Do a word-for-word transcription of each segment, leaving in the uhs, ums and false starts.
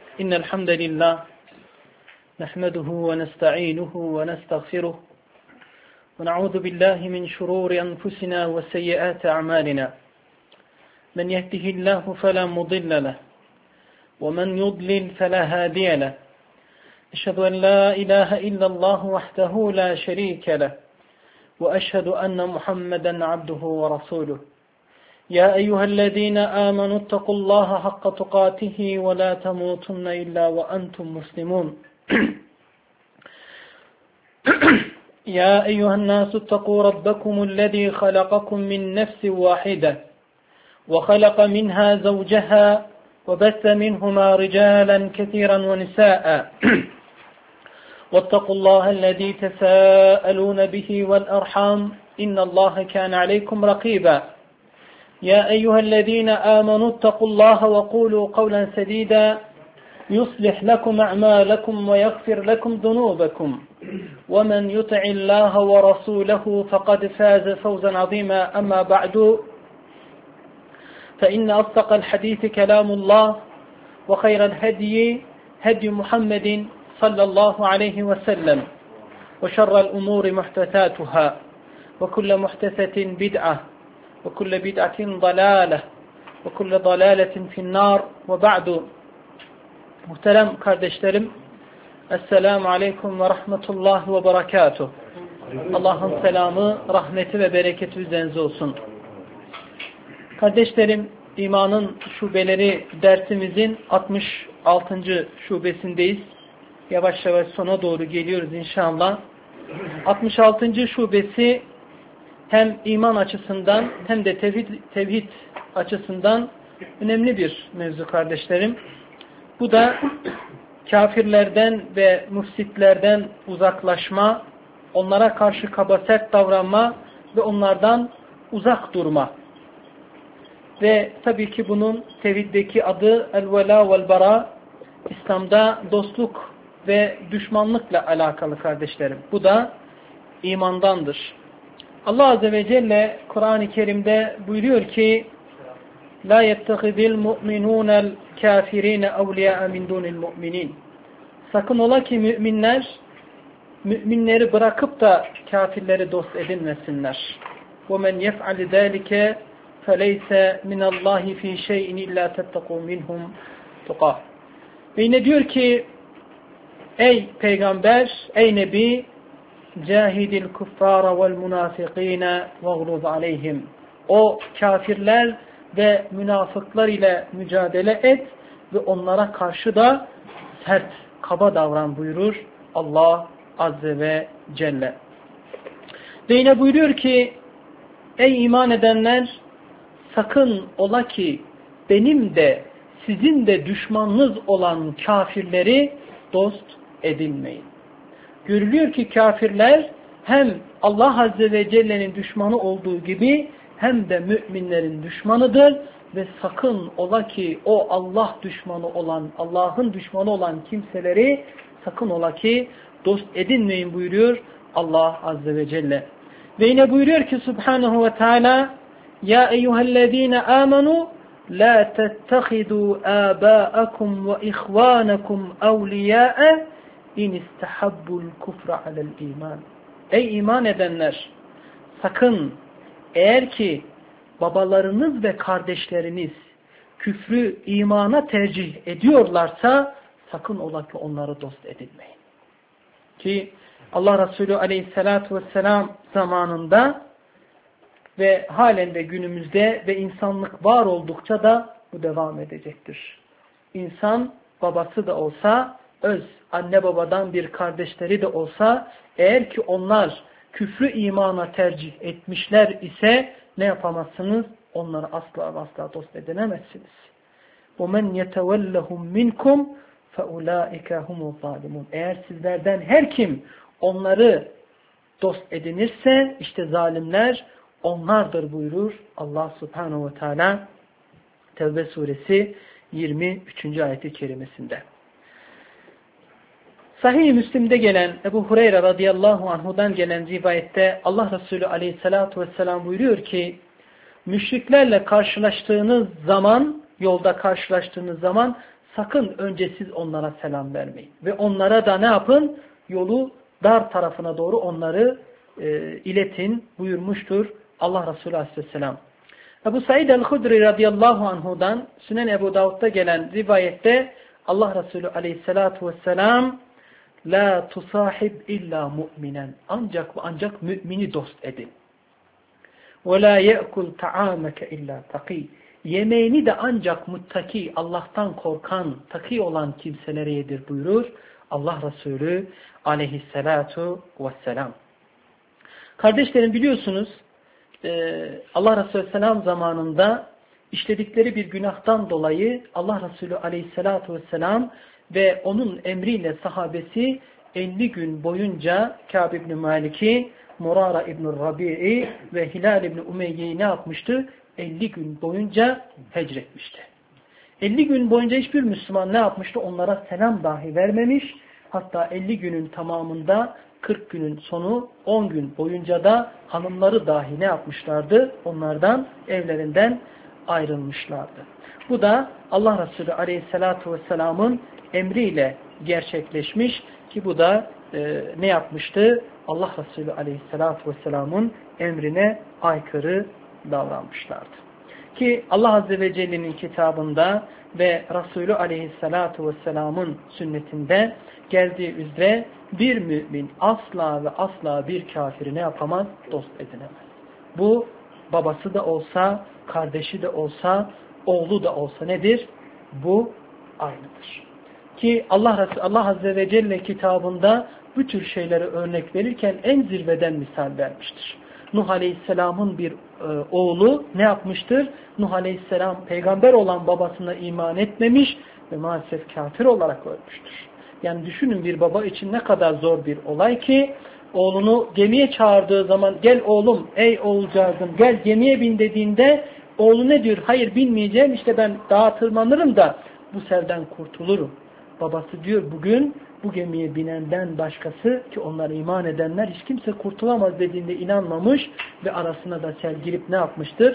إن الحمد لله نحمده ونستعينه ونستغفره ونعوذ بالله من شرور أنفسنا وسيئات أعمالنا من يهده الله فلا مضل له ومن يضلل فلا هادي له أشهد أن لا إله إلا الله وحده لا شريك له وأشهد أن محمدا عبده ورسوله يا أيها الذين آمنوا اتقوا الله حق تقاته ولا تموتن إلا وأنتم مسلمون يا أيها الناس اتقوا ربكم الذي خلقكم من نفس واحدة وخلق منها زوجها وبث منهما رجالا كثيرا ونساء واتقوا الله الذي تساءلون به والأرحام إن الله كان عليكم رقيبا يا أيها الذين آمنوا اتقوا الله وقولوا قولا سديدا يصلح لكم أعمالكم ويغفر لكم ذنوبكم ومن يطع الله ورسوله فقد فاز فوزا عظيما أما بعد فإن أصدق الحديث كلام الله وخير الهدي هدي محمد صلى الله عليه وسلم وشر الأمور محدثاتها وكل محدثة بدعة وكل بدعة ضلالة وكل ضلالة في النار وبعد. Muhterem kardeşlerim, Esselamu Aleyküm ve Rahmetullah ve Berekatuh. Allah'ın selamı, rahmeti ve bereketi üzerinize olsun. Kardeşlerim, imanın şubeleri dersimizin altmış altıncı şubesindeyiz. Yavaş yavaş sona doğru geliyoruz inşallah. altmış altıncı şubesi hem iman açısından hem de tevhid, tevhid açısından önemli bir mevzu kardeşlerim. Bu da kafirlerden ve müfsitlerden uzaklaşma, onlara karşı kaba sert davranma ve onlardan uzak durma. Ve tabii ki bunun tevhiddeki adı el-vela vel-bara, İslam'da dostluk ve düşmanlıkla alakalı kardeşlerim. Bu da imandandır. Allah Azze ve Celle Kur'an-ı Kerim'de buyuruyor ki La yettehidil mu'minûnel kafirine evliya min dunil mu'minin. Sakın ola ki müminler müminleri bırakıp da kafirleri dost edinmesinler. وَمَنْ يَفْعَلِ ذَٰلِكَ فَلَيْسَ مِنَ اللّٰهِ ف۪ي شَيْءٍ اِلَّا تَتَّقُوا مِنْهُمْ تُقَى. Ve yine diyor ki ey peygamber, ey nebi, cahidil kuffara vel munafikine veğluz aleyhim. O kafirler ve münafıklar ile mücadele et ve onlara karşı da sert, kaba davran buyurur Allah Azze ve Celle. Ve yine buyuruyor ki ey iman edenler, sakın ola ki benim de sizin de düşmanınız olan kafirleri dost edinmeyin. Görülüyor ki kafirler hem Allah Azze ve Celle'nin düşmanı olduğu gibi hem de müminlerin düşmanıdır ve sakın ola ki o Allah düşmanı olan, Allah'ın düşmanı olan kimseleri sakın ola ki dost edinmeyin buyuruyor Allah Azze ve Celle. Ve yine buyuruyor ki Subhanahu ve Teala Ya eyyühellezine amenu la tettehidu âbâakum ve ihvânekum evliyâe İn istahabbul kufra alel iman. Ey iman edenler, sakın eğer ki babalarınız ve kardeşleriniz küfrü imana tercih ediyorlarsa sakın ola ki onları dost edinmeyin. Ki Allah Resulü Aleyhisselatü Vesselam zamanında ve halen de günümüzde ve insanlık var oldukça da bu devam edecektir. İnsan babası da olsa, öz anne babadan bir kardeşleri de olsa, eğer ki onlar küfrü imana tercih etmişler ise ne yapamazsınız? Onları asla asla dost edinemezsiniz. وَمَنْ يَتَوَلَّهُمْ مِنْكُمْ فَاُولَٰئِكَ هُمُ الظَّالِمُونَ. Eğer sizlerden her kim onları dost edinirse işte zalimler onlardır buyurur Allah Subhanahu ve Teala Tevbe suresi yirmi üçüncü ayeti kerimesinde. Sahih-i Müslim'de gelen Ebu Hureyre radıyallahu anhudan gelen rivayette Allah Resulü aleyhissalatu vesselam buyuruyor ki müşriklerle karşılaştığınız zaman, yolda karşılaştığınız zaman sakın önce siz onlara selam vermeyin. Ve onlara da ne yapın? Yolu dar tarafına doğru onları e, iletin buyurmuştur Allah Resulü Aleyhisselam. Ebu Said el-Hudri radıyallahu anhudan Sünen Ebu Davud'da gelen rivayette Allah Resulü Aleyhisselatü vesselam la tusahib illa mu'minen, ancak ve ancak mümini dost edin. Ve la ye'kul ta'ameke illa taki, yemeğini de ancak muttaki, Allah'tan korkan, taki olan kimselere yedir buyurur Allah Resulü Aleyhisselatu vesselam. Kardeşlerim, biliyorsunuz Allah Resulü Aleyhisselam zamanında işledikleri bir günahtan dolayı Allah Resulü Aleyhisselatu vesselam ve onun emriyle sahabesi elli gün boyunca Kâb ibn Malik'i, Murara ibn Rabi'i ve Hilal ibn Umeyye'yi ne yapmıştı? elli gün boyunca hecretmişti. elli gün boyunca hiçbir Müslüman ne yapmıştı? Onlara selam dahi vermemiş. Hatta elli günün tamamında kırk günün sonu on gün boyunca da hanımları dahi ne yapmışlardı? Onlardan, evlerinden ayrılmışlardı. Bu da Allah Resulü Aleyhisselatü Vesselam'ın emriyle gerçekleşmiş ki bu da e, ne yapmıştı? Allah Resulü Aleyhisselatü Vesselam'ın emrine aykırı davranmışlardı. Ki Allah Azze ve Celle'nin kitabında ve Resulü Aleyhisselatü Vesselam'ın sünnetinde geldiği üzere bir mümin asla ve asla bir kafiri ne yapamaz? Dost edinemez. Bu babası da olsa, kardeşi de olsa, oğlu da olsa nedir? Bu aynıdır. Ki Allah, Allah Azze ve Celle kitabında bu tür şeyleri örnek verirken en zirveden misal vermiştir. Nuh Aleyhisselam'ın bir e, oğlu ne yapmıştır? Nuh Aleyhisselam peygamber olan babasına iman etmemiş ve maalesef kafir olarak ölmüştür. Yani düşünün, bir baba için ne kadar zor bir olay ki oğlunu gemiye çağırdığı zaman gel oğlum, ey oğulcağızım gel gemiye bin dediğinde oğlu ne diyor? Hayır, binmeyeceğim, işte ben dağa tırmanırım da bu serden kurtulurum. Babası diyor bugün bu gemiye binenden başkası, ki onlara iman edenler, hiç kimse kurtulamaz dediğinde inanmamış ve arasına da sel girip ne yapmıştır?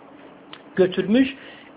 Götürmüş.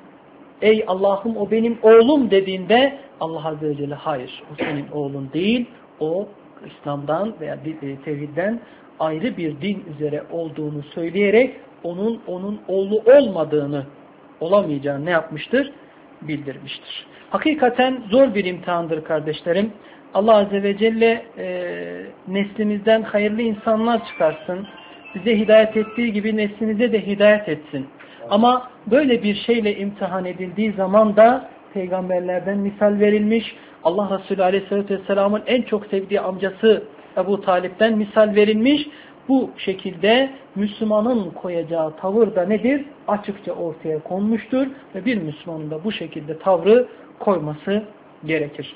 Ey Allah'ım o benim oğlum dediğinde Allah Azze ve Celle hayır, o senin oğlun değil, o İslam'dan veya tevhidden ayrı bir din üzere olduğunu söyleyerek onun onun oğlu olmadığını, olamayacağını ne yapmıştır? Bildirmiştir. Hakikaten zor bir imtihandır kardeşlerim. Allah Azze ve Celle e, neslimizden hayırlı insanlar çıkarsın. Bize hidayet ettiği gibi neslinize de hidayet etsin. Ama böyle bir şeyle imtihan edildiği zaman da peygamberlerden misal verilmiş. Allah Resulü Aleyhisselatü Vesselam'ın en çok sevdiği amcası Ebu Talip'ten misal verilmiş. Bu şekilde Müslümanın koyacağı tavır da nedir? Açıkça ortaya konmuştur ve bir Müslümanın da bu şekilde tavrı koyması gerekir.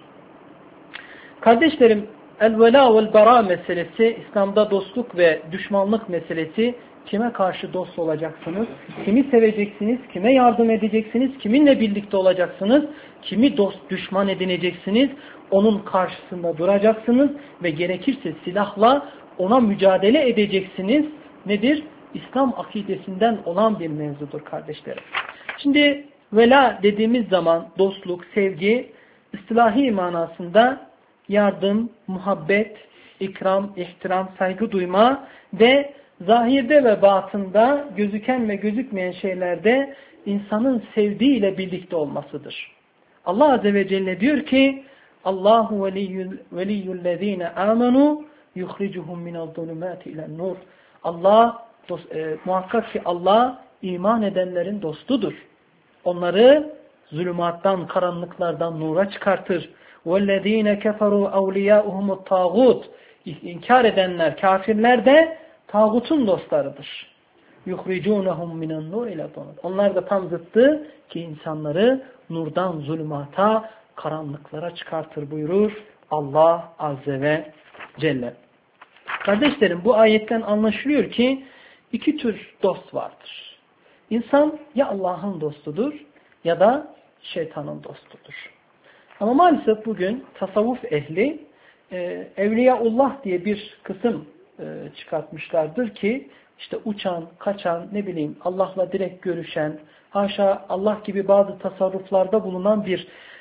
Kardeşlerim, el-vela vel-bara meselesi, İslam'da dostluk ve düşmanlık meselesi. Kime karşı dost olacaksınız? Kimi seveceksiniz? Kime yardım edeceksiniz? Kiminle birlikte olacaksınız? Kimi dost, düşman edineceksiniz? Onun karşısında duracaksınız ve gerekirse silahla ona mücadele edeceksiniz. Nedir? İslam akidesinden olan bir mevzudur kardeşlerim. Şimdi vela dediğimiz zaman dostluk, sevgi, istilahi manasında yardım, muhabbet, ikram, ihtiram, saygı duyma ve zahirde ve batında gözüken ve gözükmeyen şeylerde insanın sevdiğiyle birlikte olmasıdır. Allah Azze ve Celle diyor ki Allahu veliyyullezine amenu yukhricuhum minel-zulumati ilen-nur. Allah dost, e, muhakkak ki Allah iman edenlerin dostudur. Onları zulümattan, karanlıklardan nura çıkartır. وَالَّذ۪ينَ كَفَرُوا اَوْلِيَاؤُهُمُ الطَّاغُوتِ. İnkar edenler, kafirler de tağutun dostlarıdır. يُخْرِجُونَهُمْ مِنَ النُّورِ اِلَى الظُّلُمَاتِ. Onlar da tam zıttı ki insanları nurdan zulümata, karanlıklara çıkartır buyurur Allah Azze ve Celle. Kardeşlerim, bu ayetten anlaşılıyor ki iki tür dost vardır. İnsan ya Allah'ın dostudur ya da şeytanın dostudur. Ama maalesef bugün tasavvuf ehli e, Evliyaullah diye bir kısım e, çıkartmışlardır ki işte uçan, kaçan, ne bileyim Allah'la direkt görüşen, haşa Allah gibi bazı tasarruflarda bulunan bir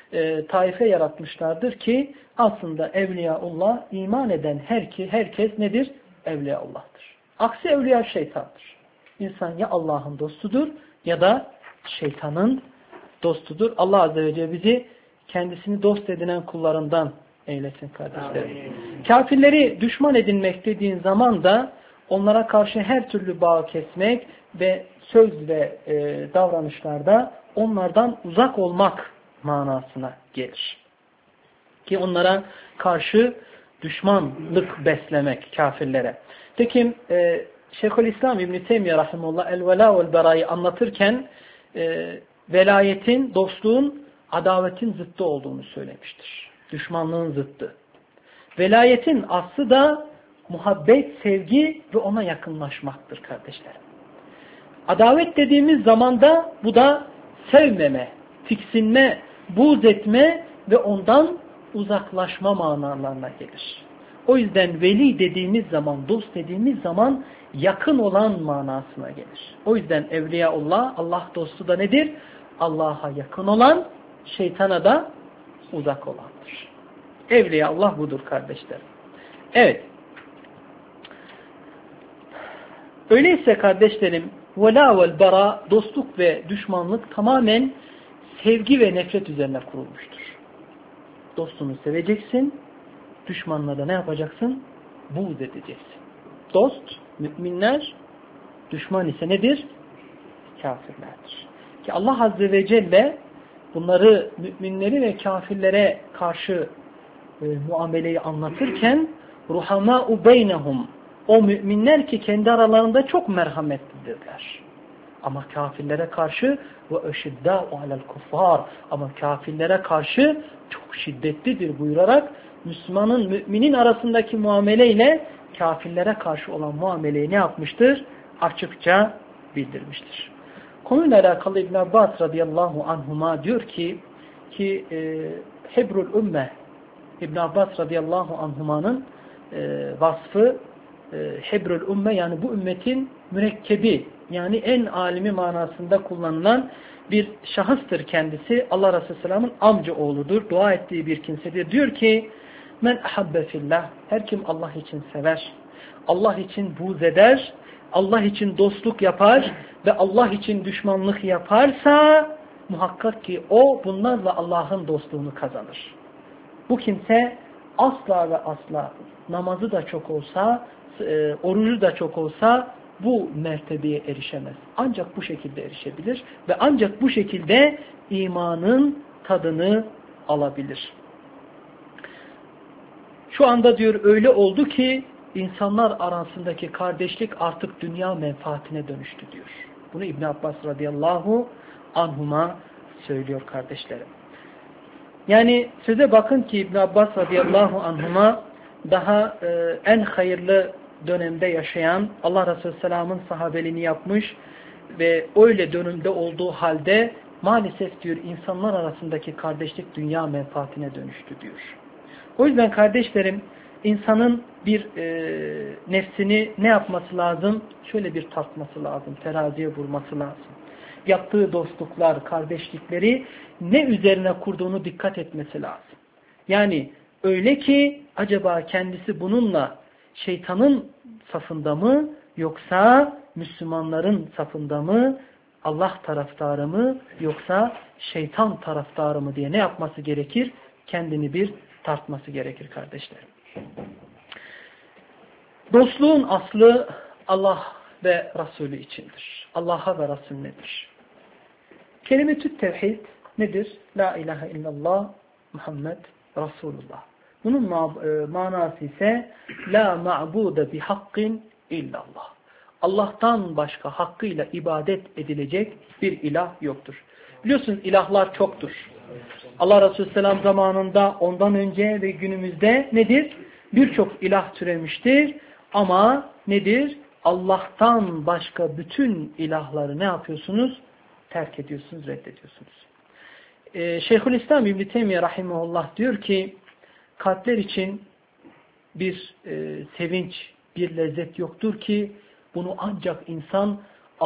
e, taife yaratmışlardır ki aslında Evliyaullah, iman eden her ki, herkes nedir? Evliyaullah'tır. Aksi evliya şeytandır. İnsan ya Allah'ın dostudur ya da şeytanın dostudur. Allah Azze ve Celle bizi kendisini dost edinen kullarından eylesin kardeşlerim. Kafirleri düşman edinmek dediğin zaman da onlara karşı her türlü bağ kesmek ve söz ve e, davranışlarda onlardan uzak olmak manasına gelir. Ki onlara karşı düşmanlık beslemek kafirlere. Tekim e, Şeyhülislam İbn Teymiyye rahimehullah el-Vela vel Bera'yı anlatırken e, velayetin, dostluğun adavetin zıttı olduğunu söylemiştir. Düşmanlığın zıttı. Velayetin aslı da muhabbet, sevgi ve ona yakınlaşmaktır kardeşlerim. Adavet dediğimiz zaman da bu da sevmeme, tiksinme, buğz etme ve ondan uzaklaşma manalarına gelir. O yüzden veli dediğimiz zaman, dost dediğimiz zaman yakın olan manasına gelir. O yüzden Evliyaullah, Allah dostu da nedir? Allah'a yakın olan, şeytana da uzak olandır. Evliyaullah budur kardeşlerim. Evet. Öyleyse kardeşlerim, vela vel bara, dostluk ve düşmanlık tamamen sevgi ve nefret üzerine kurulmuştur. Dostunu seveceksin, düşmanla da ne yapacaksın? Buğz edeceksin. Dost, müminler, düşman ise nedir? Kafirlerdir. Ki Allah Azze ve Celle bunları, müminleri ve kafirlere karşı e, muameleyi anlatırken ruhamâ'u beynehum, o müminler ki kendi aralarında çok merhametlidirler. Ama kafirlere karşı ve eşiddâ'u alel kuffâr, ama kafirlere karşı çok şiddetlidir buyurarak Müslümanın, müminin arasındaki muameleyle kafirlere karşı olan muameleyi ne yapmıştır? Açıkça bildirmiştir. Konuyla alakalı İbn Abbas radıyallahu anhuma diyor ki ki e, Hebrul Ümmeh, İbn Abbas radıyallahu anhumanın e, vasfı e, Hebrul Ümmeh, yani bu ümmetin mürekkebi, yani en alimi manasında kullanılan bir şahıstır kendisi. Allah Resulü Selam'ın amca oğludur. Dua ettiği bir kimsedir. Diyor ki men ahabbe fillah, her kim Allah için sever, Allah için buğz eder, Allah için dostluk yapar ve Allah için düşmanlık yaparsa muhakkak ki o bunlarla Allah'ın dostluğunu kazanır. Bu kimse asla ve asla namazı da çok olsa, e, orucu da çok olsa bu mertebeye erişemez. Ancak bu şekilde erişebilir ve ancak bu şekilde imanın tadını alabilir. Şu anda diyor öyle oldu ki insanlar arasındaki kardeşlik artık dünya menfaatine dönüştü diyor. Bunu İbn Abbas radıyallahu anhuma söylüyor kardeşlerim. Yani söze bakın ki İbn Abbas radıyallahu anhuma daha e, en hayırlı dönemde yaşayan, Allah Resulü Selam'ın sahabeliğini yapmış ve öyle dönemde olduğu halde maalesef diyor insanlar arasındaki kardeşlik dünya menfaatine dönüştü diyor. O yüzden kardeşlerim, insanın bir e, nefsini ne yapması lazım? Şöyle bir tartması lazım, teraziye vurması lazım. Yaptığı dostluklar, kardeşlikleri ne üzerine kurduğunu dikkat etmesi lazım. Yani öyle ki acaba kendisi bununla şeytanın safında mı yoksa Müslümanların safında mı, Allah taraftarı mı yoksa şeytan taraftarı mı diye ne yapması gerekir? Kendini bir tartması gerekir kardeşlerim. Dostluğun aslı Allah ve Resulü içindir. Allah'a ve Resulünedir. Kelime-tü tevhid nedir? La ilahe illallah Muhammed Resulullah. Bunun manası ise la ma'bude bi hakkin illallah. Allah'tan başka hakkıyla ibadet edilecek bir ilah yoktur. Biliyorsunuz ilahlar çoktur. Allah Resulü Selam zamanında, ondan önce ve günümüzde nedir? Birçok ilah türemiştir. Ama nedir? Allah'tan başka bütün ilahları ne yapıyorsunuz? Terk ediyorsunuz, reddediyorsunuz. Ee, Şeyhülislam İbn Teymiyye rahimehullah diyor ki kalpler için bir e, sevinç, bir lezzet yoktur ki bunu ancak insan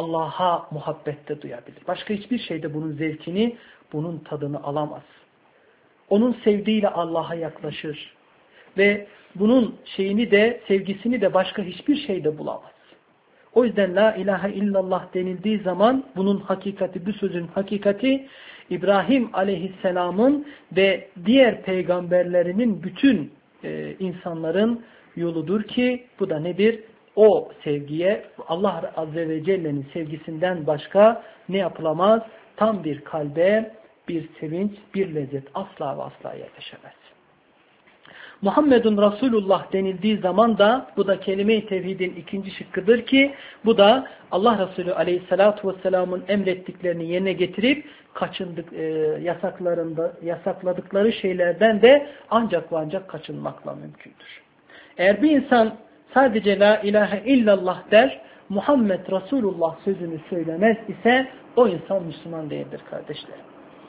Allah'a muhabbette duyabilir. Başka hiçbir şeyde bunun zevkini, bunun tadını alamaz. onun sevdiğiyle Allah'a yaklaşır. Ve bunun şeyini de, sevgisini de başka hiçbir şeyde bulamaz. O yüzden la ilahe illallah denildiği zaman bunun hakikati, bu sözün hakikati İbrahim aleyhisselamın ve diğer peygamberlerinin bütün e, insanların yoludur ki bu da nedir? O sevgiye, Allah Azze ve Celle'nin sevgisinden başka ne yapılamaz? Tam bir kalbe bir sevinç, bir lezzet asla ve asla yerleşemez. Muhammedun Resulullah denildiği zaman da bu da kelime-i tevhidin ikinci şıkkıdır ki bu da Allah Resulü Aleyhisselatü Vesselam'ın emrettiklerini yerine getirip kaçındık, e, yasaklarında, yasakladıkları şeylerden de ancak ve ancak kaçınmakla mümkündür. Eğer bir insan sadece la ilahe illallah der, Muhammed Resulullah sözünü söylemez ise o insan Müslüman değildir kardeşlerim.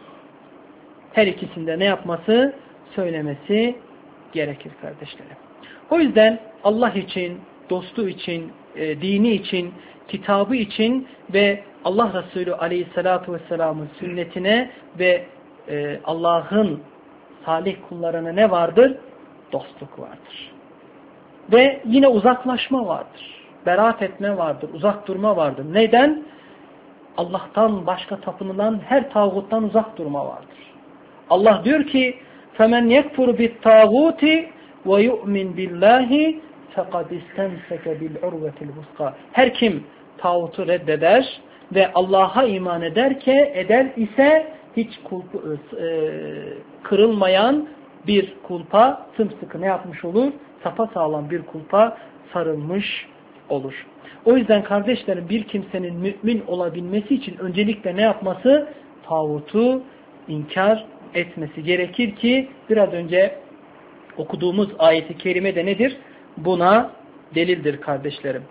Her ikisinde ne yapması? Söylemesi gerekir kardeşlerim. O yüzden Allah için, dostu için, e, dini için, kitabı için ve Allah Resulü Aleyhisselatü Vesselam'ın sünnetine ve e, Allah'ın salih kullarına ne vardır? Dostluk vardır. Ve yine uzaklaşma vardır. Beraat etme vardır. Uzak durma vardır. Neden? Allah'tan başka tapınılan her tağuttan uzak durma vardır. Allah diyor ki فَمَنْ يَكْفُرُ بِالْتَاغُوتِ وَيُؤْمِنْ بِاللّٰهِ فَقَدْ اِسْتَمْسَكَ بِالْعُرْوَةِ الْوُسْقَى. Her kim tağutu reddeder ve Allah'a iman ederke eder ise hiç kulpu, e, kırılmayan bir kulpa sımsıkı ne yapmış olur? Sapasağlam bir kulpa sarılmış olur. O yüzden kardeşlerim bir kimsenin mümin olabilmesi için öncelikle ne yapması? Tağutu inkar etmesi gerekir ki biraz önce okuduğumuz ayeti kerime de nedir? Buna delildir kardeşlerim.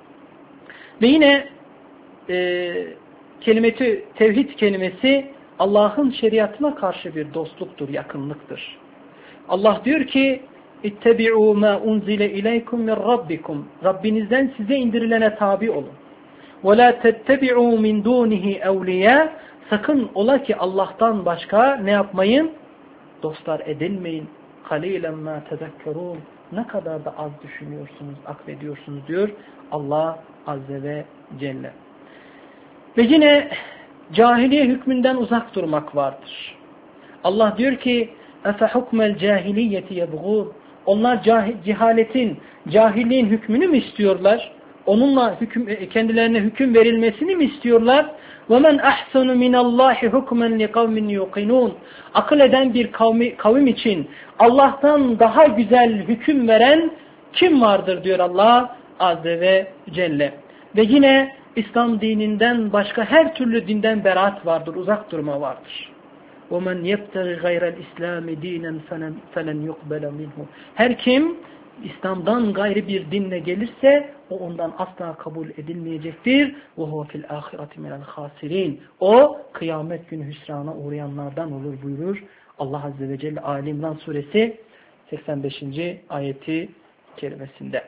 Ve yine e, kelimeti, tevhid kelimesi Allah'ın şeriatına karşı bir dostluktur, yakınlıktır. Allah diyor ki İttebi'û mâ unzile ileykum min rabbikum. Rabbinizden size indirilene tabi olun. Ve lâ tettebi'û min dûnihi evliyâ. Sakın ola ki Allah'tan başka ne yapmayın? Dostlar edinmeyin. Kalîlen mâ tezekkerûn. Ne kadar da az düşünüyorsunuz, aklediyorsunuz diyor Allah Azze ve Celle. Ve yine cahiliye hükmünden uzak durmak vardır. Allah diyor ki اَفَحُكْمَ الْجَاهِلِيَّةِ يَبْغُونَ. Onlar cahil, cehaletin, cahilliğin hükmünü mü istiyorlar? Onunla hüküm, kendilerine hüküm verilmesini mi istiyorlar? وَمَنْ أَحْسَنُ مِنَ اللّٰهِ حُكْمًا لِقَوْمٍ يُقِنُونَ. Akıl eden bir kavmi, kavim için Allah'tan daha güzel hüküm veren kim vardır diyor Allah Azze ve Celle. Ve yine İslam dininden başka her türlü dinden beraat vardır, uzak durma vardır. وَمَنْ يَبْتَغِ غَيْرَ الْإِسْلَامِ دِينًا فَلَنْ يُقْبَلَ مِنْهُ. Her kim İslam'dan gayrı bir dinle gelirse o ondan asla kabul edilmeyecektir. وَهُوَ فِي الْآخِرَةِ مِنَ الْخَاسِرِينَ. O kıyamet günü hüsrana uğrayanlardan olur buyurur Allah Azze ve Celle Ali İmran suresi seksen beşinci ayeti kerimesinde.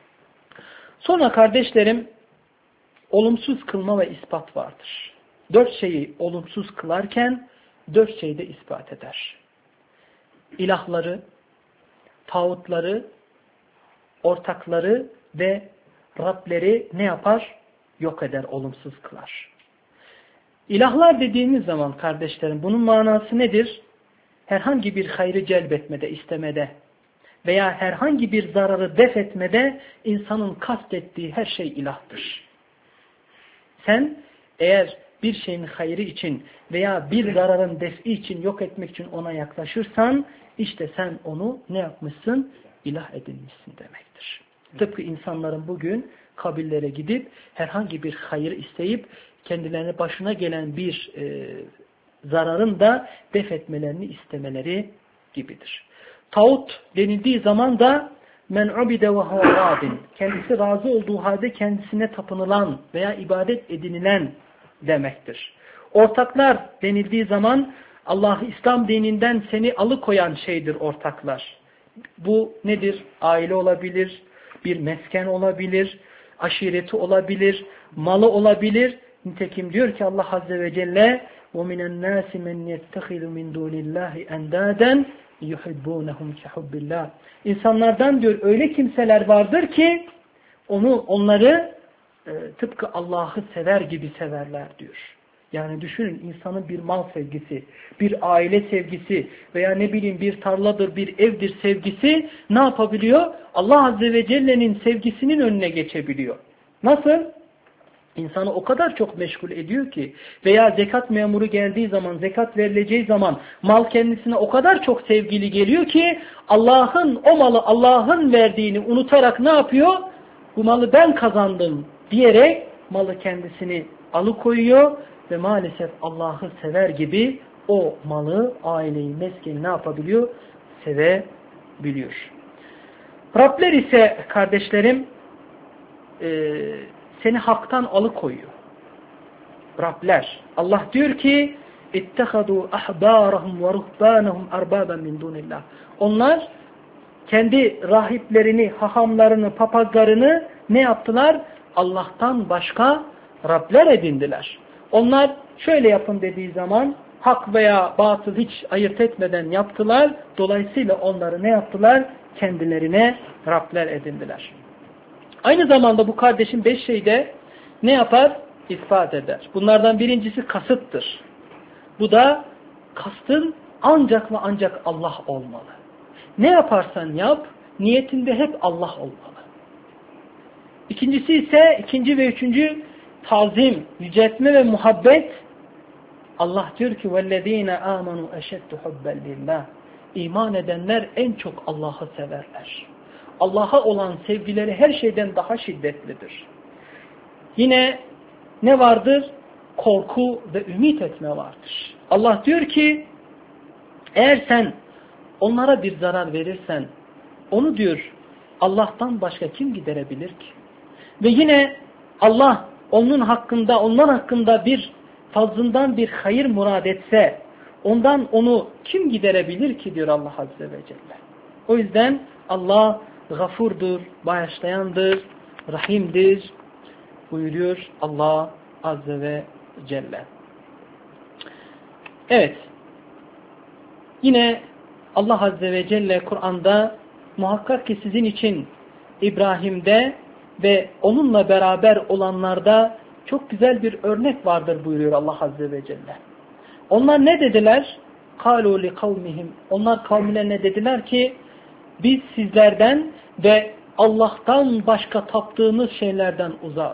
Sonra kardeşlerim olumsuz kılma ve ispat vardır. Dört şeyi olumsuz kılarken dört şeyi de ispat eder. İlahları, tağutları, ortakları ve Rableri ne yapar? Yok eder, olumsuz kılar. İlahlar dediğimiz zaman kardeşlerim bunun manası nedir? Herhangi bir hayrı celbetmede, istemede veya herhangi bir zararı def etmede insanın kastettiği her şey ilahtır. Sen eğer bir şeyin hayrı için veya bir zararın defi için, yok etmek için ona yaklaşırsan işte sen onu ne yapmışsın? İlah edinmişsin demektir. Tıpkı insanların bugün kabirlere gidip herhangi bir hayır isteyip kendilerine başına gelen bir e, zararın da def etmelerini istemeleri gibidir. Tağut denildiği zaman da men ubide ve huve radin. Kendisi razı olduğu halde kendisine tapınılan veya ibadet edinilen demektir. Ortaklar denildiği zaman Allah İslam dininden seni alıkoyan şeydir ortaklar. Bu nedir? Aile olabilir, bir mesken olabilir, aşireti olabilir, malı olabilir. Nitekim diyor ki Allah Azze ve Celle وَمِنَ النَّاسِ مَنْ يَتَّخِذُ مِنْ دُونِ اللّٰهِ اَنْدَادًا يُحِبُّونَهُمْ كَحُبِّ اللّٰهِ. İnsanlardan diyor öyle kimseler vardır ki onu onları e, tıpkı Allah'ı sever gibi severler diyor. Yani düşünün, insanın bir mal sevgisi, bir aile sevgisi veya ne bileyim bir tarladır, bir evdir sevgisi ne yapabiliyor? Allah Azze ve Celle'nin sevgisinin önüne geçebiliyor. Nasıl? İnsanı o kadar çok meşgul ediyor ki veya zekat memuru geldiği zaman, zekat verileceği zaman mal kendisine o kadar çok sevgili geliyor ki Allah'ın o malı Allah'ın verdiğini unutarak ne yapıyor? Bu malı ben kazandım diyerek malı kendisini alıkoyuyor ve maalesef Allah'ı sever gibi o malı, aileyi, meskeni ne yapabiliyor? Sevebiliyor. Rabler ise kardeşlerim e, seni haktan alıkoyuyor. Rabler. Allah diyor ki اِتَّخَذُوا أَحْبَارَهُمْ وَرُهْبَانَهُمْ أَرْبَابًا مِنْ دُونِ اللّٰهِ. Onlar kendi rahiplerini, hahamlarını, papazlarını ne yaptılar? Allah'tan başka Rabler edindiler. Onlar şöyle yapın dediği zaman hak veya batıl hiç ayırt etmeden yaptılar. Dolayısıyla onları ne yaptılar? Kendilerine Rabler edindiler. Aynı zamanda bu kardeşin beş şeyde ne yapar? İspat eder. Bunlardan birincisi kasıttır. Bu da kastın ancak ve ancak Allah olmalı. Ne yaparsan yap, niyetinde hep Allah olmalı. İkincisi ise, ikinci ve üçüncü tazim, yüceltme ve muhabbet. Allah diyor ki وَالَّذ۪ينَ آمَنُوا اَشَدُّ حُبَّ لِلّٰهِ. İman edenler en çok Allah'ı severler. Allah'a olan sevgileri her şeyden daha şiddetlidir. Yine ne vardır? Korku ve ümit etme vardır. Allah diyor ki eğer sen onlara bir zarar verirsen onu diyor Allah'tan başka kim giderebilir ki? Ve yine Allah onun hakkında, onlar hakkında bir fazlından bir hayır murad etse ondan onu kim giderebilir ki diyor Allah Azze ve Celle. O yüzden Allah gafurdur, bağışlayandır, rahimdir buyuruyor Allah Azze ve Celle. Evet. Yine Allah Azze ve Celle Kur'an'da muhakkak ki sizin için İbrahim'de ve onunla beraber olanlarda çok güzel bir örnek vardır buyuruyor Allah Azze ve Celle. Onlar ne dediler? قَالُوا لِقَوْمِهِمْ. Onlar kavimlerine dediler ki biz sizlerden ve Allah'tan başka taptığınız şeylerden uzağız.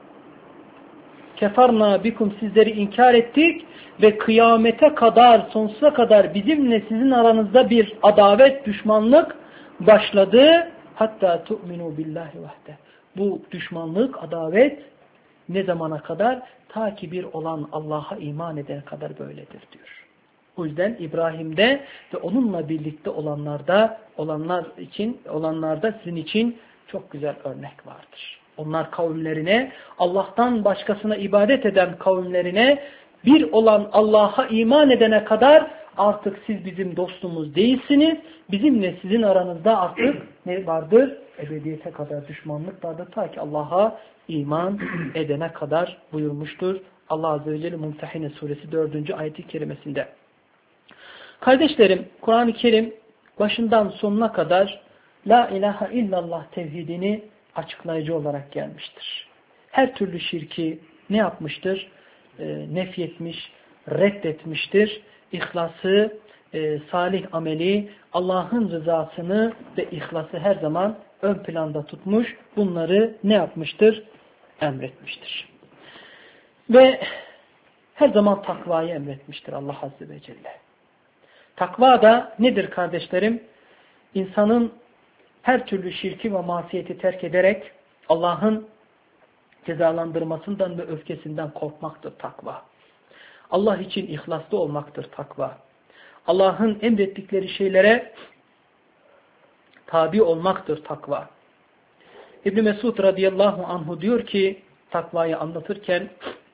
Kefarna bikum, sizleri inkar ettik ve kıyamete kadar, sonsuza kadar bizimle sizin aranızda bir adavet, düşmanlık başladı. Hatta tu'minu billahi vahde. Bu düşmanlık, adavet ne zamana kadar? Ta ki bir olan Allah'a iman eden kadar böyledir diyor. O yüzden İbrahim'de ve onunla birlikte olanlarda, olanlar için, olanlarda sizin için çok güzel örnek vardır. Onlar kavimlerine, Allah'tan başkasına ibadet eden kavimlerine, bir olan Allah'a iman edene kadar artık siz bizim dostumuz değilsiniz. Bizimle sizin aranızda artık ne vardır? Ebediyete kadar düşmanlık vardır. Ta ki Allah'a iman edene kadar buyurmuştur Allah Azze ve Celle Mumtehine Suresi dördüncü ayet-i kerimesinde. Kardeşlerim, Kur'an-ı Kerim başından sonuna kadar La ilahe illallah tevhidini açıklayıcı olarak gelmiştir. Her türlü şirki ne yapmıştır? E, nefyetmiş, reddetmiştir. İhlası, e, salih ameli, Allah'ın rızasını ve ihlası her zaman ön planda tutmuş. Bunları ne yapmıştır? Emretmiştir. Ve her zaman takvayı emretmiştir Allah Azze ve Celle. Takva da nedir kardeşlerim? İnsanın her türlü şirki ve masiyeti terk ederek Allah'ın cezalandırmasından ve öfkesinden korkmaktır takva. Allah için ihlaslı olmaktır takva. Allah'ın emrettikleri şeylere tabi olmaktır takva. İbn Mesud radıyallahu anhu diyor ki takvayı anlatırken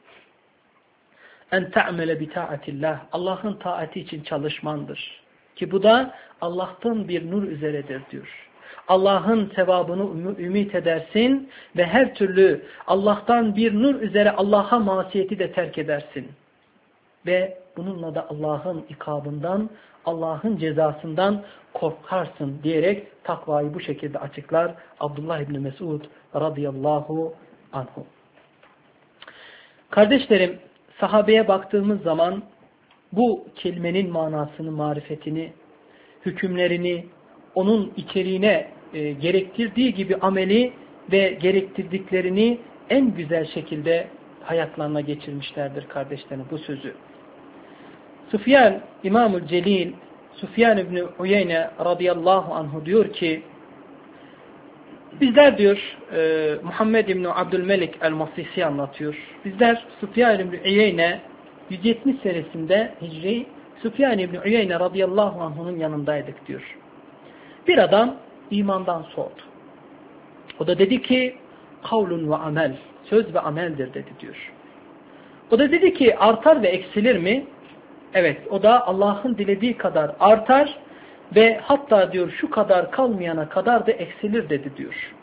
en ta'mele bi ta'atillah, Allah'ın taati için çalışmandır. Ki bu da Allah'tan bir nur üzeredir diyor. Allah'ın sevabını ümit edersin ve her türlü Allah'tan bir nur üzere Allah'a masiyeti de terk edersin. ve bununla da Allah'ın ikabından, Allah'ın cezasından korkarsın diyerek takvayı bu şekilde açıklar Abdullah İbni Mesud radıyallahu anhu. Kardeşlerim, sahabeye baktığımız zaman bu kelimenin manasını, marifetini, hükümlerini, onun içeriğine e, gerektirdiği gibi ameli ve gerektirdiklerini en güzel şekilde hayatlarına geçirmişlerdir kardeşlerim bu sözü. Süfyan İmam-ül Celil, Süfyan İbni Uyeyne radıyallahu anhu diyor ki, bizler diyor, e, Muhammed İbni Abdülmelik el-Masisi anlatıyor. Bizler Süfyan İbni Uyeyne yüz yetmiş senesinde Hicri, Süfyan İbni Uyeyne radıyallahu anhu'nun yanındaydık diyor. Bir adam imandan sordu. O da dedi ki, kavlun ve amel, söz ve ameldir dedi diyor. O da dedi ki, artar ve eksilir mi? Evet, o da Allah'ın dilediği kadar artar ve hatta diyor şu kadar kalmayana kadar da eksilir dedi diyor.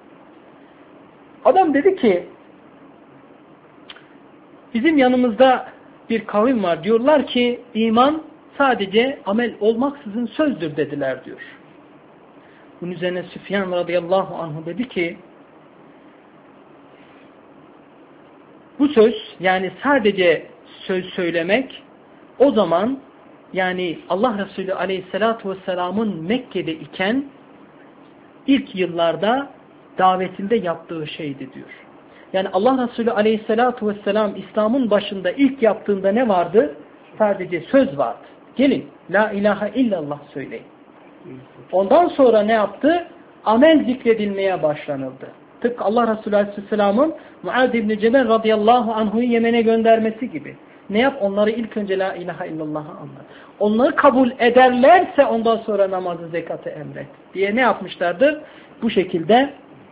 Adam dedi ki, bizim yanımızda bir kavim var, diyorlar ki iman sadece amel olmaksızın sözdür dediler diyor. Bunun üzerine Süfyan radıyallahu anhu dedi ki, bu söz, yani sadece söz söylemek, o zaman yani Allah Resulü aleyhissalatu vesselamın Mekke'de iken ilk yıllarda davetinde yaptığı şeydi diyor. Yani Allah Resulü aleyhissalatu vesselam İslam'ın başında ilk yaptığında ne vardı? Sadece söz vardı. Gelin la ilahe illallah söyleyin. Ondan sonra ne yaptı? Amel zikredilmeye başlanıldı. Tıpkı Allah Resulü aleyhisselamın Muaz İbni Cebel radıyallahu anhu'yu Yemen'e göndermesi gibi. Ne yap? Onları ilk önce la ilahe illallah'a anlat. Onları kabul ederlerse ondan sonra namazı, zekatı emret diye ne yapmışlardır? Bu şekilde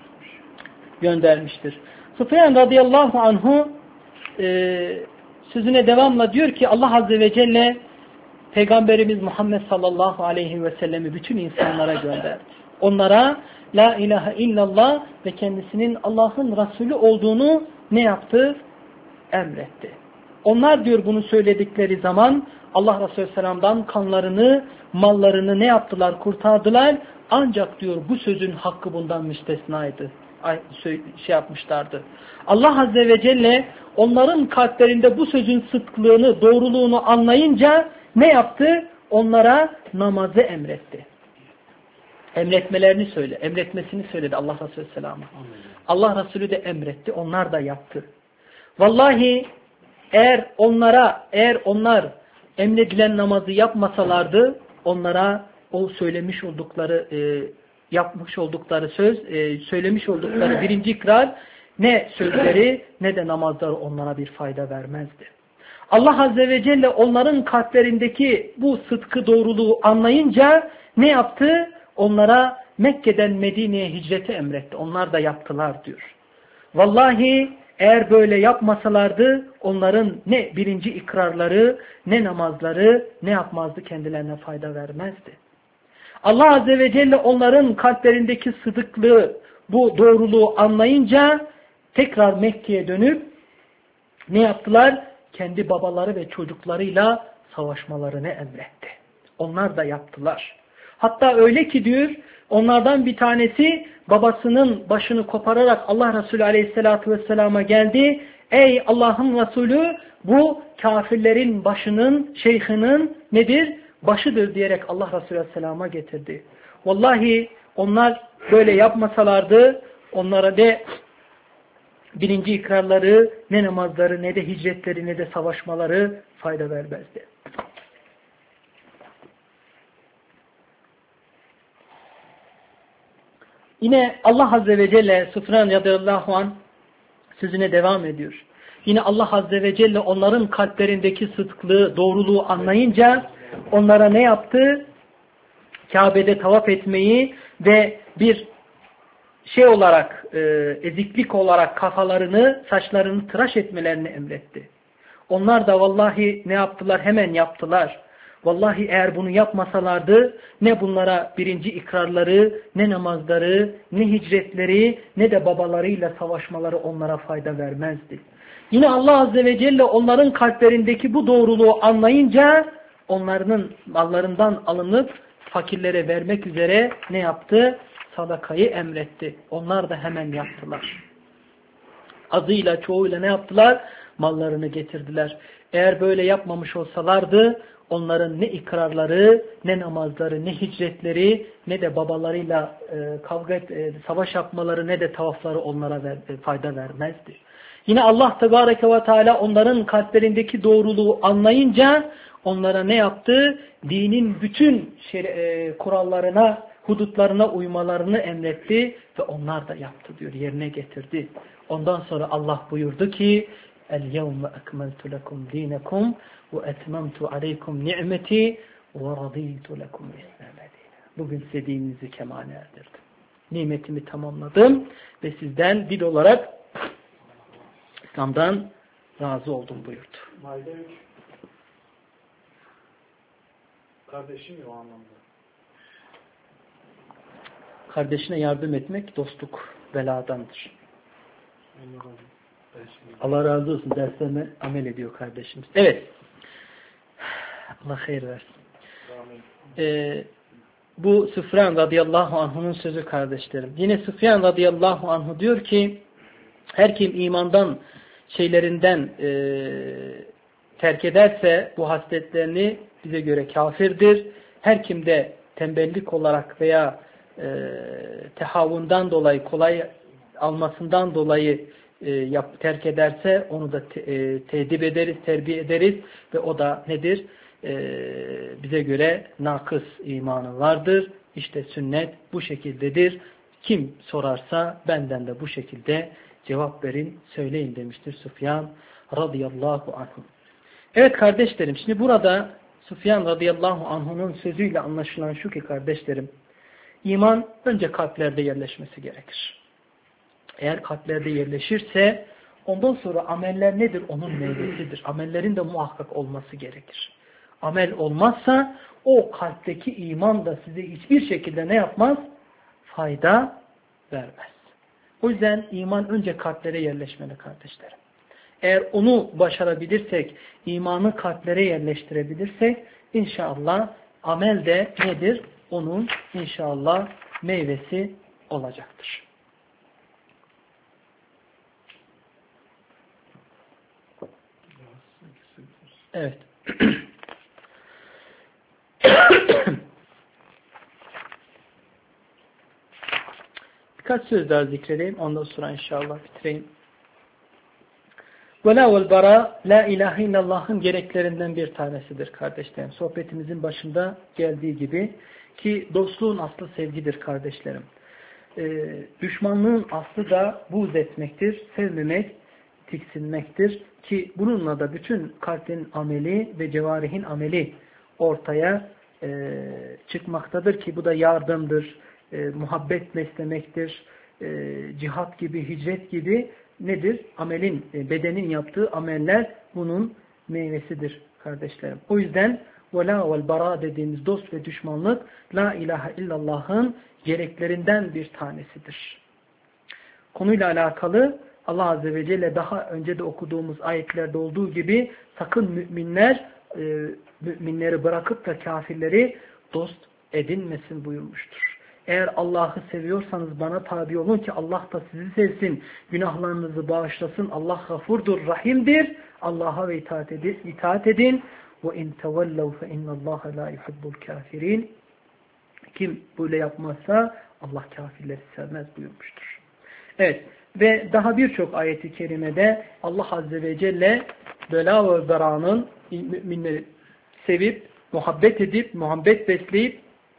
göndermiştir. Süfyan radıyallahu anhu e, sözüne devamla diyor ki Allah Azze ve Celle Peygamberimiz Muhammed sallallahu aleyhi ve sellemi bütün insanlara gönderdi. Onlara la ilahe illallah ve kendisinin Allah'ın Resulü olduğunu ne yaptı? Emretti. Onlar diyor bunu söyledikleri zaman Allah Resulü Selam'dan kanlarını, mallarını ne yaptılar? Kurtardılar. Ancak diyor bu sözün hakkı bundan müstesnaydı. Şey yapmışlardı. Allah Azze ve Celle onların kalplerinde bu sözün sıdklığını, doğruluğunu anlayınca ne yaptı? Onlara namazı emretti. Emretmelerini söyle, emretmesini söyledi Allah Resulü Selam'a. Allah Resulü de emretti, onlar da yaptı. Vallahi eğer onlara, eğer onlar emredilen namazı yapmasalardı, onlara o söylemiş oldukları, e, yapmış oldukları söz, e, söylemiş oldukları birinci ikrar, ne sözleri ne de namazları onlara bir fayda vermezdi. Allah Azze ve Celle onların kalplerindeki bu sıdkı doğruluğu anlayınca ne yaptı? Onlara Mekke'den Medine'ye hicreti emretti. Onlar da yaptılar diyor. Vallahi eğer böyle yapmasalardı onların ne birinci ikrarları, ne namazları ne yapmazdı, kendilerine fayda vermezdi. Allah Azze ve Celle onların kalplerindeki sıdıklığı, bu doğruluğu anlayınca tekrar Mekke'ye dönüp ne yaptılar? Kendi babaları ve çocuklarıyla savaşmalarını emretti. Onlar da yaptılar. Hatta öyle ki diyor, onlardan bir tanesi babasının başını kopararak Allah Resulü Aleyhisselatü Vesselam'a geldi. Ey Allah'ın Resulü, bu kafirlerin başının, şeyhinin nedir? Başıdır diyerek Allah Resulü Aleyhisselam'a getirdi. Vallahi onlar böyle yapmasalardı onlara de birinci ikrarları, ne namazları, ne de hicretleri, ne de savaşmaları fayda vermezdi. Yine Allah Azze ve Celle Süfyan radıyallahu anh sözüne devam ediyor. Yine Allah Azze ve Celle onların kalplerindeki sıdklığı, doğruluğu anlayınca onlara ne yaptı? Kabe'de tavaf etmeyi ve bir şey olarak, e, eziklik olarak kafalarını, saçlarını tıraş etmelerini emretti. Onlar da vallahi ne yaptılar? Hemen yaptılar. Vallahi eğer bunu yapmasalardı ne bunlara birinci ikrarları, ne namazları, ne hicretleri, ne de babalarıyla savaşmaları onlara fayda vermezdi. Yine Allah Azze ve Celle onların kalplerindeki bu doğruluğu anlayınca onların mallarından alınıp fakirlere vermek üzere ne yaptı? Sadakayı emretti. Onlar da hemen yaptılar. Azıyla çoğuyla ne yaptılar? Mallarını getirdiler. Eğer böyle yapmamış olsalardı onların ne ikrarları, ne namazları, ne hicretleri, ne de babalarıyla e, kavga et, e, savaş yapmaları, ne de tavafları onlara ver, e, fayda vermezdi. Yine Allah Tebareke ve Teala onların kalplerindeki doğruluğu anlayınca onlara ne yaptı? Dinin bütün e, kurallarına, hudutlarına uymalarını emretti ve onlar da yaptı diyor, yerine getirdi. Ondan sonra Allah buyurdu ki El-yevme ekmeltu lekum dinekum ve etmemtu aleykum ni'meti ve raditu lekum İslam'e dine. Bugün size dininizi kemale erdirdim. Nimetimi tamamladım ve sizden dil olarak İslam'dan razı oldum buyurdu. Maide üç. Kardeşim o anlamda. Kardeşine yardım etmek dostluk beladandır. Allah razı olsun. Derslerine amel ediyor kardeşimiz. Evet. Allah hayır versin. Ee, bu Süfyan radıyallahu anh'unun sözü kardeşlerim. Yine Süfyan radıyallahu anh'u diyor ki her kim imandan şeylerinden e, terk ederse bu hasletlerini bize göre kafirdir. Her kim de tembellik olarak veya e, tehavundan dolayı, kolay almasından dolayı e, yap, terk ederse onu da te, e, tedip ederiz, terbiye ederiz ve o da nedir? E, bize göre nakıs imanı vardır. İşte sünnet bu şekildedir. Kim sorarsa benden de bu şekilde cevap verin, söyleyin demiştir Süfyan radıyallahu anh. Evet kardeşlerim, şimdi burada Süfyan radıyallahu anh'ın sözüyle anlaşılan şu ki kardeşlerim, iman önce kalplerde yerleşmesi gerekir. Eğer kalplerde yerleşirse ondan sonra ameller nedir? Onun meyvesidir. Amellerin de muhakkak olması gerekir. Amel olmazsa o kalpteki iman da size hiçbir şekilde ne yapmaz? Fayda vermez. O yüzden iman önce kalplere yerleşmeli kardeşlerim. Eğer onu başarabilirsek, imanı kalplere yerleştirebilirsek inşallah amel de nedir? Onun inşallah meyvesi olacaktır. Evet. Birkaç söz daha zikredeyim. Ondan sonra inşallah bitireyim. Vela vel bara la ilahe illallah'ın gereklerinden bir tanesidir kardeşlerim. Sohbetimizin başında geldiği gibi ki dostluğun aslı sevgidir kardeşlerim. Ee, düşmanlığın aslı da buğz etmektir, sevmemek, tiksinmektir ki bununla da bütün kalbin ameli ve cevarihin ameli ortaya e, çıkmaktadır ki bu da yardımdır, e, muhabbet beslemektir, e, cihat gibi, hicret gibi nedir? Amelin, e, bedenin yaptığı ameller bunun meyvesidir kardeşlerim. O yüzden vela vel bara dediğimiz dost ve düşmanlık la ilahe illallah'ın gereklerinden bir tanesidir. Konuyla alakalı Allah Azze ve Celle daha önce de okuduğumuz ayetlerde olduğu gibi sakın müminler e, müminleri bırakıp da kafirleri dost edinmesin buyurmuştur. Eğer Allah'ı seviyorsanız bana tabi olun ki Allah da sizi sevsin, günahlarınızı bağışlasın. Allah gafurdur, rahimdir. Allah'a ve itaat edin. İtaat edin. وَاِنْ تَوَلَّوْا فَاِنَّ اللّٰهَ لَا يُحِبُّ الْكَافِرِينَ. Kim böyle yapmazsa Allah kafirleri sevmez buyurmuştur. Evet ve daha birçok ayeti kerimede Allah Azze ve Celle bela ve beranın müminleri sevip, muhabbet edip, muhabbet besleyip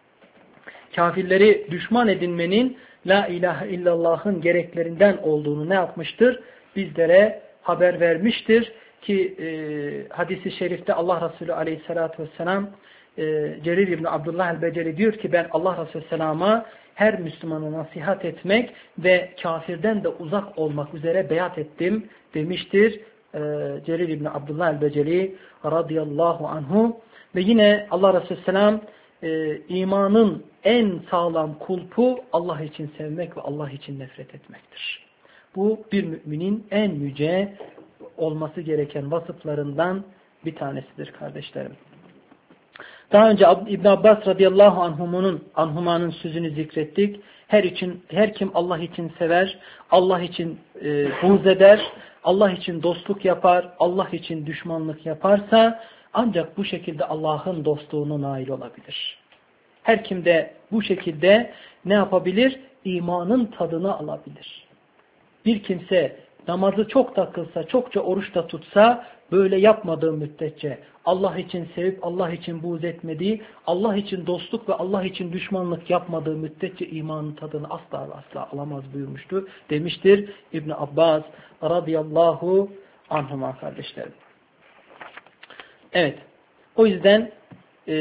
kafirleri düşman edinmenin la ilahe illallah'ın gereklerinden olduğunu ne yapmıştır? Bizlere haber vermiştir ki e, hadis-i şerifte Allah Resulü aleyhissalatü vesselam e, Cerir İbni Abdullah el-Beceri diyor ki ben Allah Resulü Selam'a her Müslümana nasihat etmek ve kafirden de uzak olmak üzere beyat ettim demiştir. E, Cerir İbni Abdullah el-Beceri radıyallahu anhu ve yine Allah Resulü Selam e, imanın en sağlam kulpu Allah için sevmek ve Allah için nefret etmektir. Bu bir müminin en yüce olması gereken vasıflarından bir tanesidir kardeşlerim. Daha önce İbn Abbas radıyallahu anhumunun anhumanın sözünü zikrettik. Her için her kim Allah için sever, Allah için e, buğz eder, Allah için dostluk yapar, Allah için düşmanlık yaparsa ancak bu şekilde Allah'ın dostluğuna nail olabilir. Her kim de bu şekilde ne yapabilir? İmanın tadını alabilir. Bir kimse namazı çok da kılsa, çokça oruç da tutsa, böyle yapmadığı müddetçe, Allah için sevip Allah için buğz etmediği, Allah için dostluk ve Allah için düşmanlık yapmadığı müddetçe imanın tadını asla ve asla alamaz buyurmuştu. Demiştir İbn Abbas radıyallahu anhuma kardeşlerim. Evet. O yüzden e,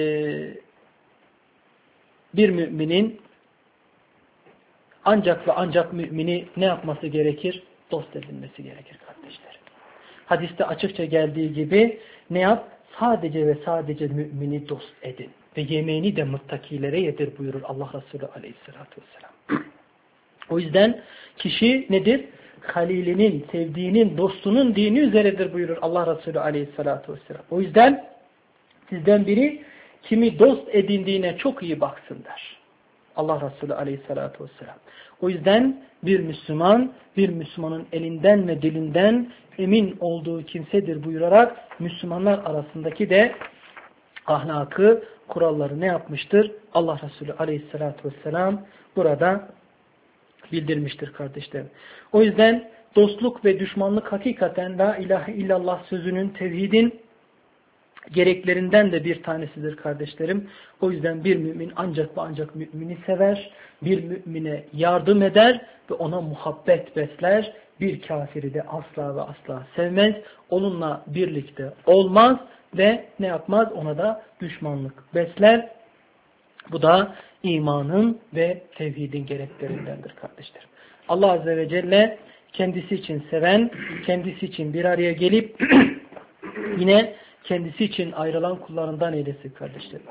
bir müminin ancak ve ancak mümini ne yapması gerekir? Dost edinmesi gerekir kardeşlerim. Hadiste açıkça geldiği gibi ne yap? Sadece ve sadece mümini dost edin. Ve yemeğini de muttakilere yedir buyurur Allah Resulü aleyhissalatü vesselam. O yüzden kişi nedir? Halilinin, sevdiğinin, dostunun dini üzeredir buyurur Allah Resulü aleyhissalatü vesselam. O yüzden sizden biri kimi dost edindiğine çok iyi baksın der. Allah Resulü aleyhissalatü vesselam. O yüzden bir Müslüman, bir Müslümanın elinden ve dilinden emin olduğu kimsedir buyurarak Müslümanlar arasındaki de ahlakı, kuralları ne yapmıştır? Allah Resulü aleyhissalatü vesselam burada bildirmiştir kardeşlerim. O yüzden dostluk ve düşmanlık hakikaten la ilahe illallah sözünün, tevhidin gereklerinden de bir tanesidir kardeşlerim. O yüzden bir mümin ancak ve ancak mümini sever, bir mümine yardım eder ve ona muhabbet besler. Bir kafiri de asla ve asla sevmez, onunla birlikte olmaz ve ne yapmaz? Ona da düşmanlık besler. Bu da imanın ve tevhidin gereklerindendir kardeşlerim. Allah Azze ve Celle kendisi için seven, kendisi için bir araya gelip yine kendisi için ayrılan kullarından eylesin kardeşlerim.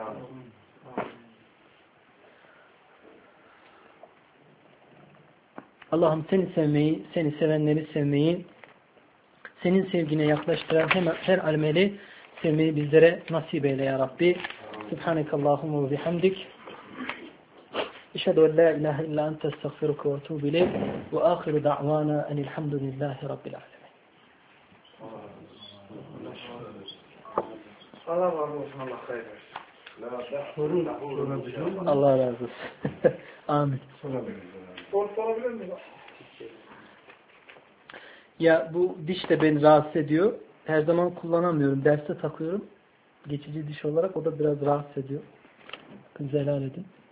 Allah'ım seni sevmeyi, seni sevenleri sevmeyi, senin sevgine yaklaştıran her ameli sevmeyi bizlere nasip eyle ya Rabbi. Subhanekallahumma ve bihamdik. Eşhedü en la ilahe illa ente estağfiruke ve etûbü ileyk ve âhiru da'vana enilhamdülillahi rabbil âlemin. Allah razı olsun, Allah hayır versin. Allah razı olsun. Amin. Soru sorabilir miyim? Ya bu diş de beni rahatsız ediyor. Her zaman kullanamıyorum. Derste takıyorum. Geçici diş olarak o da biraz rahatsız ediyor. Helal edin.